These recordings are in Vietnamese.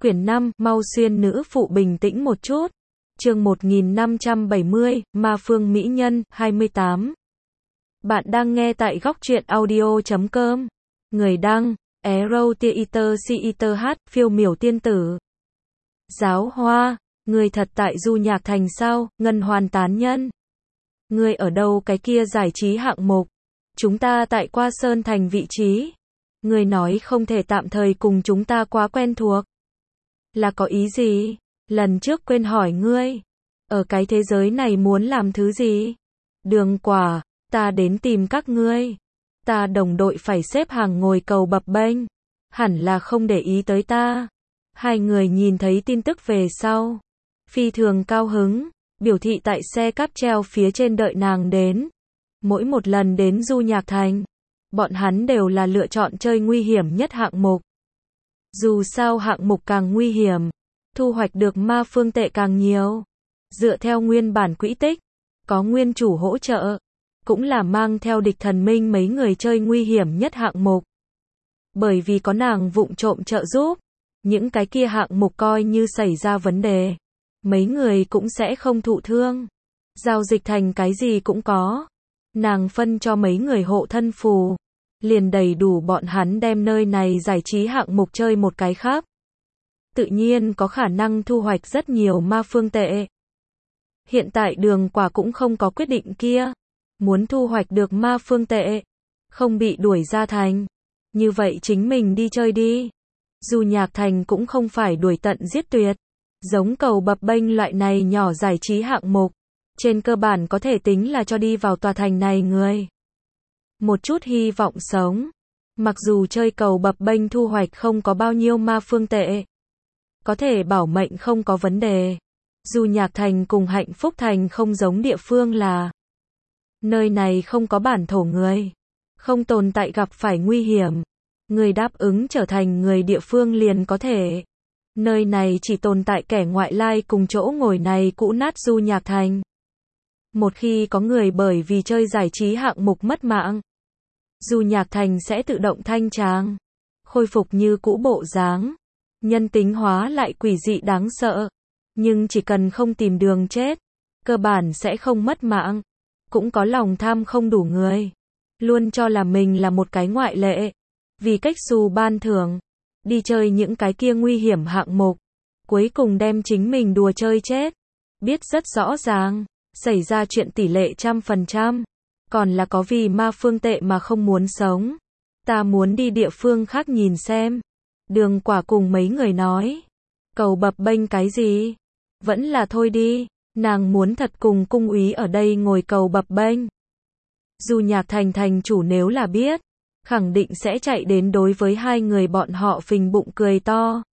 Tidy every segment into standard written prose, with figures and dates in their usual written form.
Quyển 5, mau xuyên nữ phụ bình tĩnh một chút. Chương 1570, Ma Phương Mỹ Nhân, 28. Bạn đang nghe tại góc truyện audio.com. Người đăng, Arrow Theater CETH, phiêu miểu tiên tử. Giáo hoa, người thật tại Du Nhạc Thành sao, ngân hoàn tán nhân. Người ở đâu cái kia giải trí hạng mục. Chúng ta tại Qua Sơn Thành vị trí. Người nói không thể tạm thời cùng chúng ta quá quen thuộc. Là có ý gì? Lần trước quên hỏi ngươi. Ở cái thế giới này muốn làm thứ gì? Đường Quả, ta đến tìm các ngươi. Ta đồng đội phải xếp hàng ngồi cầu bập bênh. Hẳn là không để ý tới ta. Hai người nhìn thấy tin tức về sau. Phi thường cao hứng, biểu thị tại xe cáp treo phía trên đợi nàng đến. Mỗi một lần đến Du Nhạc Thành, bọn hắn đều là lựa chọn chơi nguy hiểm nhất hạng mục. Dù sao hạng mục càng nguy hiểm, thu hoạch được ma phương tệ càng nhiều. Dựa theo nguyên bản quỹ tích, có nguyên chủ hỗ trợ, cũng là mang theo địch thần minh mấy người chơi nguy hiểm nhất hạng mục. Bởi vì có nàng vụng trộm trợ giúp, những cái kia hạng mục coi như xảy ra vấn đề, mấy người cũng sẽ không thụ thương. Giao dịch thành cái gì cũng có. Nàng phân cho mấy người hộ thân phù, liền đầy đủ bọn hắn đem nơi này giải trí hạng mục chơi một cái khắp. Tự nhiên có khả năng thu hoạch rất nhiều ma phương tệ. Hiện tại Đường Quả cũng không có quyết định kia. Muốn thu hoạch được ma phương tệ, không bị đuổi ra thành. Như vậy chính mình đi chơi đi. Du Nhạc Thành cũng không phải đuổi tận giết tuyệt. Giống cầu bập bênh loại này nhỏ giải trí hạng mục, trên cơ bản có thể tính là cho đi vào tòa thành này người. Một chút hy vọng sống. Mặc dù chơi cầu bập bênh thu hoạch không có bao nhiêu ma phương tệ, có thể bảo mệnh không có vấn đề. Du Nhạc Thành cùng Hạnh Phúc Thành không giống địa phương là nơi này không có bản thổ người, không tồn tại gặp phải nguy hiểm. Người đáp ứng trở thành người địa phương liền có thể. Nơi này chỉ tồn tại kẻ ngoại lai cùng chỗ ngồi này cũ nát Du Nhạc Thành. Một khi có người bởi vì chơi giải trí hạng mục mất mạng, Du Nhạc Thành sẽ tự động thanh tràng, khôi phục như cũ bộ dáng. Nhân tính hóa lại quỷ dị đáng sợ, nhưng chỉ cần không tìm đường chết, cơ bản sẽ không mất mạng. Cũng có lòng tham không đủ người, luôn cho là mình là một cái ngoại lệ, vì cách xù ban thưởng, đi chơi những cái kia nguy hiểm hạng mục, cuối cùng đem chính mình đùa chơi chết. Biết rất rõ ràng, xảy ra chuyện tỷ lệ 100%, còn là có vì ma phương tệ mà không muốn sống. Ta muốn đi địa phương khác nhìn xem. Đường Quả cùng mấy người nói. Cầu bập bênh cái gì? Vẫn là thôi đi. Nàng muốn thật cùng cung úy ở đây ngồi cầu bập bênh. Du Nhạc Thành thành chủ nếu là biết, khẳng định sẽ chạy đến đối với hai người bọn họ phình bụng cười to.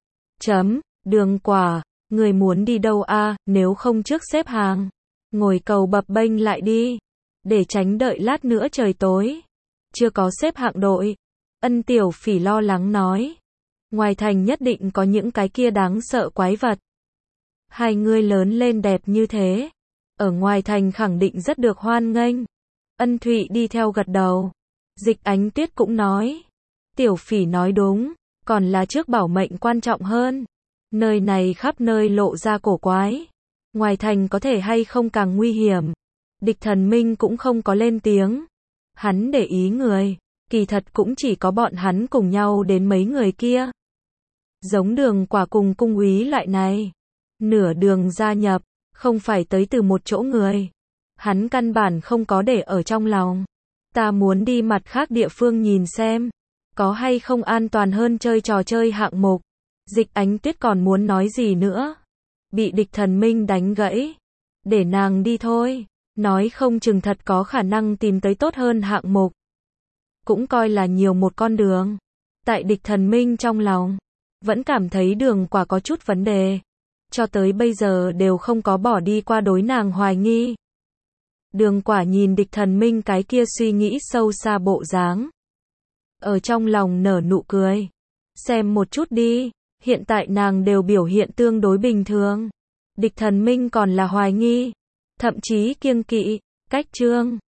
Đường Quả, người muốn đi đâu a? Nếu không trước xếp hàng, ngồi cầu bập bênh lại đi, để tránh đợi lát nữa trời tối. Chưa có xếp hạng đội. Ân Tiểu Phỉ lo lắng nói. Ngoài thành nhất định có những cái kia đáng sợ quái vật. Hai người lớn lên đẹp như thế, ở ngoài thành khẳng định rất được hoan nghênh. Ân Thụy đi theo gật đầu. Dịch Ánh Tuyết cũng nói. Tiểu Phỉ nói đúng, còn là trước bảo mệnh quan trọng hơn. Nơi này khắp nơi lộ ra cổ quái. Ngoài thành có thể hay không càng nguy hiểm. Địch thần minh cũng không có lên tiếng. Hắn để ý người, kỳ thật cũng chỉ có bọn hắn cùng nhau đến mấy người kia. Giống Đường Quả cùng cung úy loại này, nửa đường gia nhập, không phải tới từ một chỗ người. Hắn căn bản không có để ở trong lòng. Ta muốn đi mặt khác địa phương nhìn xem, có hay không an toàn hơn chơi trò chơi hạng mục. Dịch Ánh Tuyết còn muốn nói gì nữa, bị địch thần minh đánh gãy. Để nàng đi thôi, nói không chừng thật có khả năng tìm tới tốt hơn hạng mục. Cũng coi là nhiều một con đường. Tại địch thần minh trong lòng, vẫn cảm thấy Đường Quả có chút vấn đề. Cho tới bây giờ đều không có bỏ đi qua đối nàng hoài nghi. Đường Quả nhìn địch thần minh cái kia suy nghĩ sâu xa bộ dáng, ở trong lòng nở nụ cười. Xem một chút đi, hiện tại nàng đều biểu hiện tương đối bình thường. Địch thần minh còn là hoài nghi, thậm chí kiêng kỵ. Cách chương